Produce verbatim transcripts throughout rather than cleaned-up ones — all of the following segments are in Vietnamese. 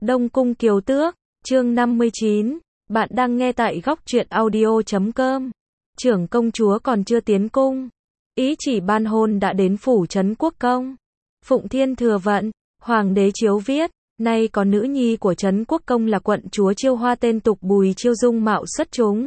Đông Cung Kiều Tước, chương năm mươi chín. Bạn đang nghe tại góc truyện audio chấm com. Trưởng công chúa còn chưa tiến cung. Ý chỉ ban hôn đã đến phủ trấn quốc công. Phụng Thiên thừa vận, hoàng đế chiếu viết, nay có nữ nhi của trấn quốc công là quận chúa Chiêu Hoa tên tục Bùi Chiêu dung mạo xuất chúng.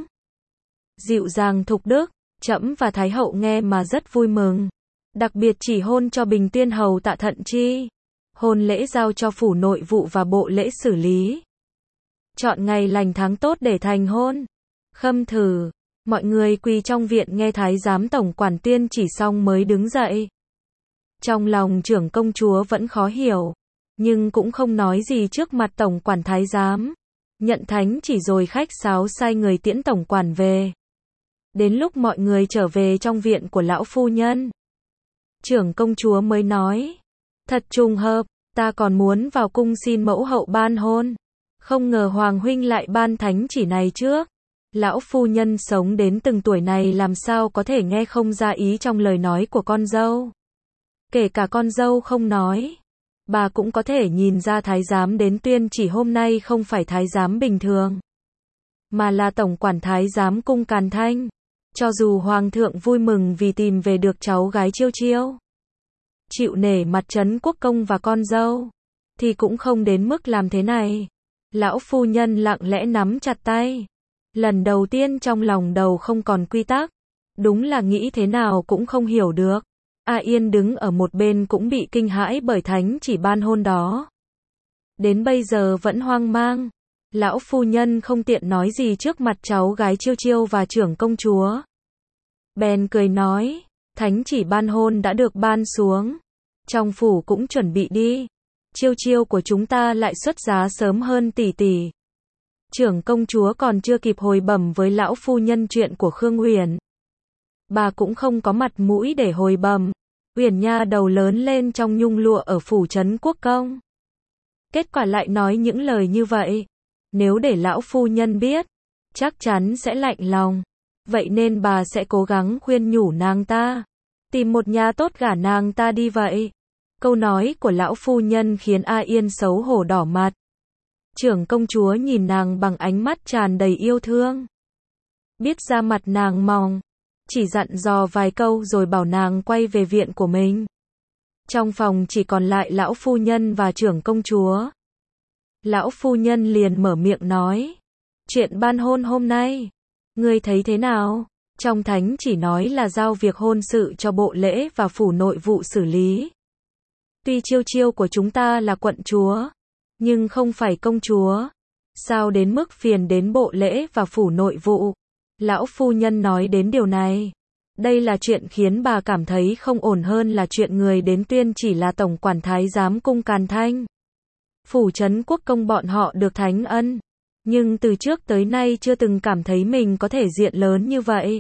Dịu dàng thục đức, trẫm và Thái hậu nghe mà rất vui mừng. Đặc biệt chỉ hôn cho Bình Tiên hầu Tạ Thận Chi. Hôn lễ giao cho phủ nội vụ và bộ lễ xử lý. Chọn ngày lành tháng tốt để thành hôn. Khâm thử, mọi người quỳ trong viện nghe thái giám tổng quản tuyên chỉ xong mới đứng dậy. Trong lòng trưởng công chúa vẫn khó hiểu, nhưng cũng không nói gì trước mặt tổng quản thái giám. Nhận thánh chỉ rồi khách sáo sai người tiễn tổng quản về. Đến lúc mọi người trở về trong viện của lão phu nhân, trưởng công chúa mới nói, thật trùng hợp, ta còn muốn vào cung xin mẫu hậu ban hôn. Không ngờ hoàng huynh lại ban thánh chỉ này trước. Lão phu nhân sống đến từng tuổi này làm sao có thể nghe không ra ý trong lời nói của con dâu. Kể cả con dâu không nói, bà cũng có thể nhìn ra thái giám đến tuyên chỉ hôm nay không phải thái giám bình thường, mà là tổng quản thái giám cung Càn Thanh. Cho dù hoàng thượng vui mừng vì tìm về được cháu gái Chiêu Chiêu, chịu nể mặt trấn quốc công và con dâu, thì cũng không đến mức làm thế này. Lão phu nhân lặng lẽ nắm chặt tay. Lần đầu tiên trong lòng đầu không còn quy tắc. Đúng là nghĩ thế nào cũng không hiểu được. A Yên đứng ở một bên cũng bị kinh hãi bởi thánh chỉ ban hôn đó. Đến bây giờ vẫn hoang mang. Lão phu nhân không tiện nói gì trước mặt cháu gái Chiêu Chiêu và trưởng công chúa. Bèn cười nói, thánh chỉ ban hôn đã được ban xuống. Trong phủ cũng chuẩn bị đi. Chiêu Chiêu của chúng ta lại xuất giá sớm hơn tỷ tỷ. Trưởng công chúa còn chưa kịp hồi bẩm với lão phu nhân chuyện của Khương Huyền. Bà cũng không có mặt mũi để hồi bẩm. Huyền nha đầu lớn lên trong nhung lụa ở phủ trấn quốc công. Kết quả lại nói những lời như vậy. Nếu để lão phu nhân biết, chắc chắn sẽ lạnh lòng. Vậy nên bà sẽ cố gắng khuyên nhủ nàng ta. Tìm một nhà tốt gả nàng ta đi vậy. Câu nói của lão phu nhân khiến A Yên xấu hổ đỏ mặt. Trưởng công chúa nhìn nàng bằng ánh mắt tràn đầy yêu thương. Biết da mặt nàng mỏng, chỉ dặn dò vài câu rồi bảo nàng quay về viện của mình. Trong phòng chỉ còn lại lão phu nhân và trưởng công chúa. Lão phu nhân liền mở miệng nói, chuyện ban hôn hôm nay, ngươi thấy thế nào? Trong thánh chỉ nói là giao việc hôn sự cho bộ lễ và phủ nội vụ xử lý. Tuy Chiêu Chiêu của chúng ta là quận chúa, nhưng không phải công chúa. Sao đến mức phiền đến bộ lễ và phủ nội vụ? Lão phu nhân nói đến điều này. Đây là chuyện khiến bà cảm thấy không ổn hơn là chuyện người đến tuyên chỉ là tổng quản thái giám cung Càn Thanh. Phủ trấn quốc công bọn họ được thánh ân, nhưng từ trước tới nay chưa từng cảm thấy mình có thể diện lớn như vậy.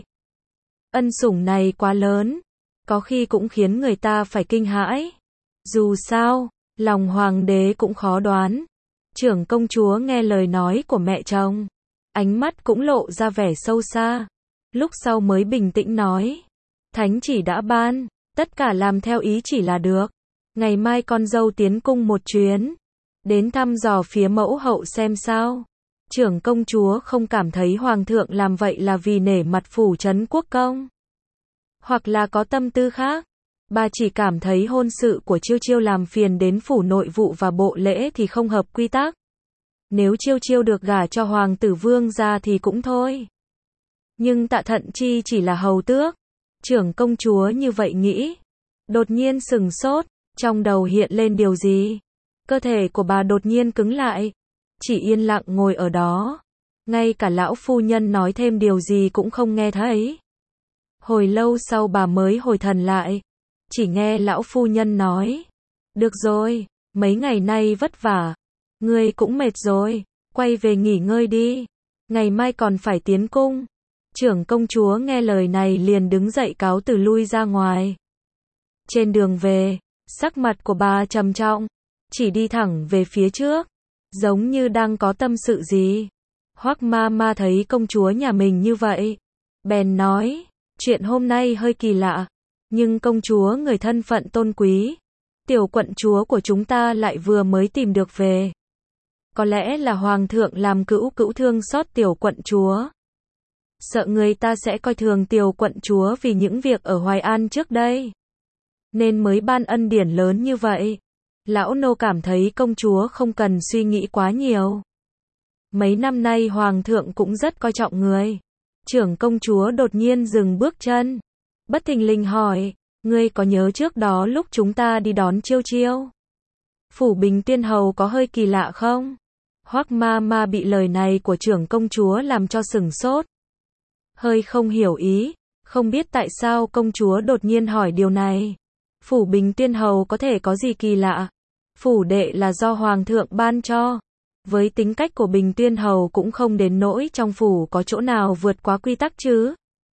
Ân sủng này quá lớn, có khi cũng khiến người ta phải kinh hãi. Dù sao, lòng hoàng đế cũng khó đoán. Trưởng công chúa nghe lời nói của mẹ chồng, ánh mắt cũng lộ ra vẻ sâu xa. Lúc sau mới bình tĩnh nói, thánh chỉ đã ban, tất cả làm theo ý chỉ là được. Ngày mai con dâu tiến cung một chuyến, đến thăm dò phía mẫu hậu xem sao. Trưởng công chúa không cảm thấy hoàng thượng làm vậy là vì nể mặt phủ trấn quốc công, hoặc là có tâm tư khác. Bà chỉ cảm thấy hôn sự của Chiêu Chiêu làm phiền đến phủ nội vụ và bộ lễ thì không hợp quy tắc. Nếu Chiêu Chiêu được gả cho hoàng tử vương gia thì cũng thôi. Nhưng Tạ Thận Chi chỉ là hầu tước. Trưởng công chúa như vậy nghĩ. Đột nhiên sừng sốt, trong đầu hiện lên điều gì. Cơ thể của bà đột nhiên cứng lại. Chỉ yên lặng ngồi ở đó. Ngay cả lão phu nhân nói thêm điều gì cũng không nghe thấy. Hồi lâu sau bà mới hồi thần lại. Chỉ nghe lão phu nhân nói, được rồi, mấy ngày nay vất vả, ngươi cũng mệt rồi, quay về nghỉ ngơi đi, ngày mai còn phải tiến cung. Trưởng công chúa nghe lời này liền đứng dậy cáo từ lui ra ngoài. Trên đường về, sắc mặt của bà trầm trọng, chỉ đi thẳng về phía trước, giống như đang có tâm sự gì. Hoắc ma ma thấy công chúa nhà mình như vậy, bèn nói, chuyện hôm nay hơi kỳ lạ. Nhưng công chúa người thân phận tôn quý, tiểu quận chúa của chúng ta lại vừa mới tìm được về. có lẽ là hoàng thượng làm cữu cữu thương xót tiểu quận chúa. Sợ người ta sẽ coi thường tiểu quận chúa vì những việc ở Hoài An trước đây. Nên mới ban ân điển lớn như vậy. Lão nô cảm thấy công chúa không cần suy nghĩ quá nhiều. Mấy năm nay hoàng thượng cũng rất coi trọng người. Trưởng công chúa đột nhiên dừng bước chân. Bất thình lình hỏi, ngươi có nhớ trước đó lúc chúng ta đi đón Chiêu Chiêu? Phủ Bình Tiên Hầu có hơi kỳ lạ không? Hoắc ma ma bị lời này của trưởng công chúa làm cho sửng sốt. Hơi không hiểu ý, không biết tại sao công chúa đột nhiên hỏi điều này. Phủ Bình Tiên Hầu có thể có gì kỳ lạ? Phủ đệ là do hoàng thượng ban cho. Với tính cách của Bình Tiên Hầu cũng không đến nỗi trong phủ có chỗ nào vượt quá quy tắc chứ.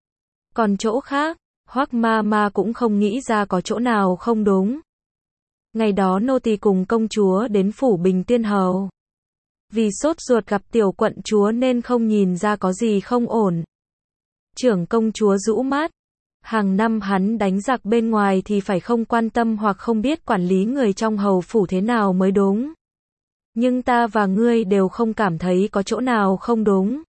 Còn chỗ khác, Hoắc ma ma cũng không nghĩ ra có chỗ nào không đúng. Ngày đó nô tỳ cùng công chúa đến phủ Bình Tiên Hầu. Vì sốt ruột gặp tiểu quận chúa nên không nhìn ra có gì không ổn. Trưởng công chúa rũ mắt. Hàng năm hắn đánh giặc bên ngoài thì phải không quan tâm hoặc không biết quản lý người trong hầu phủ thế nào mới đúng. Nhưng ta và ngươi đều không cảm thấy có chỗ nào không đúng.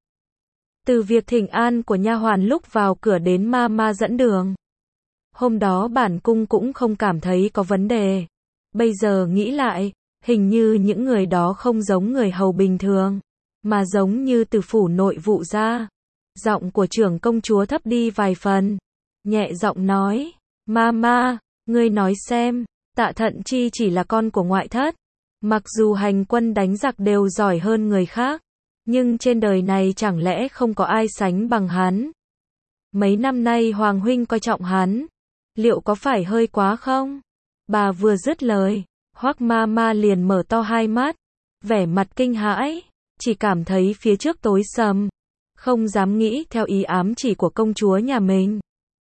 Từ việc thỉnh an của nha hoàn lúc vào cửa đến ma ma dẫn đường. Hôm đó bản cung cũng không cảm thấy có vấn đề. Bây giờ nghĩ lại, hình như những người đó không giống người hầu bình thường, mà giống như từ phủ nội vụ ra. Giọng của trưởng công chúa thấp đi vài phần. Nhẹ giọng nói, ma ma, ngươi nói xem, Tạ Thận Chi chỉ là con của ngoại thất. Mặc dù hành quân đánh giặc đều giỏi hơn người khác, nhưng trên đời này chẳng lẽ không có ai sánh bằng hắn. Mấy năm nay Hoàng huynh coi trọng hắn, liệu có phải hơi quá không? Bà vừa dứt lời, Hoắc ma ma liền mở to hai mắt, vẻ mặt kinh hãi, chỉ cảm thấy phía trước tối sầm, không dám nghĩ theo ý ám chỉ của công chúa nhà mình.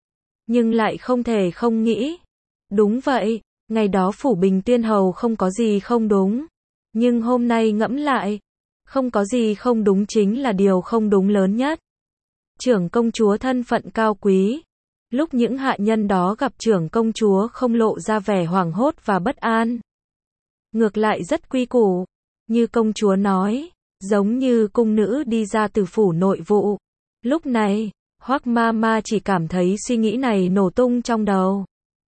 Nhưng lại không thể không nghĩ. Đúng vậy, ngày đó phủ Bình Tiên Hầu không có gì không đúng. Nhưng hôm nay ngẫm lại, không có gì không đúng chính là điều không đúng lớn nhất. Trưởng công chúa thân phận cao quý. Lúc những hạ nhân đó gặp trưởng công chúa không lộ ra vẻ hoảng hốt và bất an. Ngược lại rất quy củ. Như công chúa nói, giống như cung nữ đi ra từ phủ nội vụ. Lúc này, Hoắc ma ma chỉ cảm thấy suy nghĩ này nổ tung trong đầu.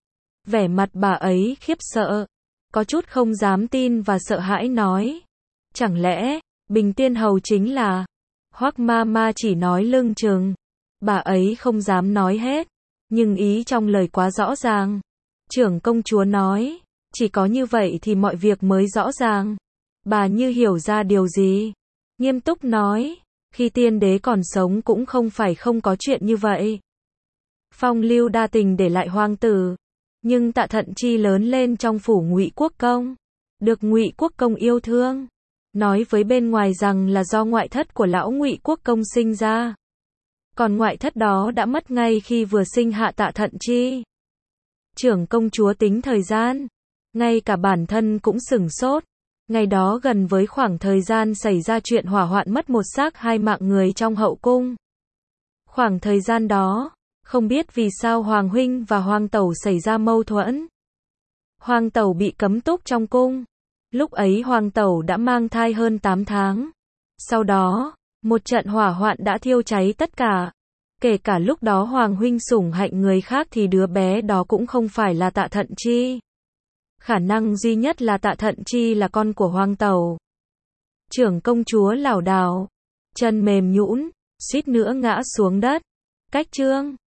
Vẻ mặt bà ấy khiếp sợ, có chút không dám tin và sợ hãi nói. Chẳng lẽ, Bình Tiên Hầu chính là... Hoắc ma ma chỉ nói lưng chừng. Bà ấy không dám nói hết, nhưng ý trong lời quá rõ ràng. Trưởng công chúa nói, chỉ có như vậy thì mọi việc mới rõ ràng. Bà như hiểu ra điều gì. Nghiêm túc nói, khi tiên đế còn sống cũng không phải không có chuyện như vậy. Phong lưu đa tình để lại hoàng tử. Nhưng Tạ Thận Chi lớn lên trong phủ Ngụy Quốc Công, được Ngụy Quốc Công yêu thương, nói với bên ngoài rằng là do ngoại thất của lão Ngụy Quốc Công sinh ra. Còn ngoại thất đó đã mất ngay khi vừa sinh hạ Tạ Thận Chi. Trưởng công chúa tính thời gian, ngay cả bản thân cũng sửng sốt. Ngày đó gần với khoảng thời gian xảy ra chuyện hỏa hoạn mất một xác hai mạng người trong hậu cung. Khoảng thời gian đó, không biết vì sao Hoàng huynh và Hoàng tẩu xảy ra mâu thuẫn. Hoàng tẩu bị cấm túc trong cung. Lúc ấy Hoàng tẩu đã mang thai hơn tám tháng. Sau đó, một trận hỏa hoạn đã thiêu cháy tất cả. Kể cả lúc đó Hoàng huynh sủng hạnh người khác thì đứa bé đó cũng không phải là Tạ Thận Chi. Khả năng duy nhất là Tạ Thận Chi là con của Hoàng tẩu. Trưởng công chúa lảo đảo, chân mềm nhũn, suýt nữa ngã xuống đất. Cách chương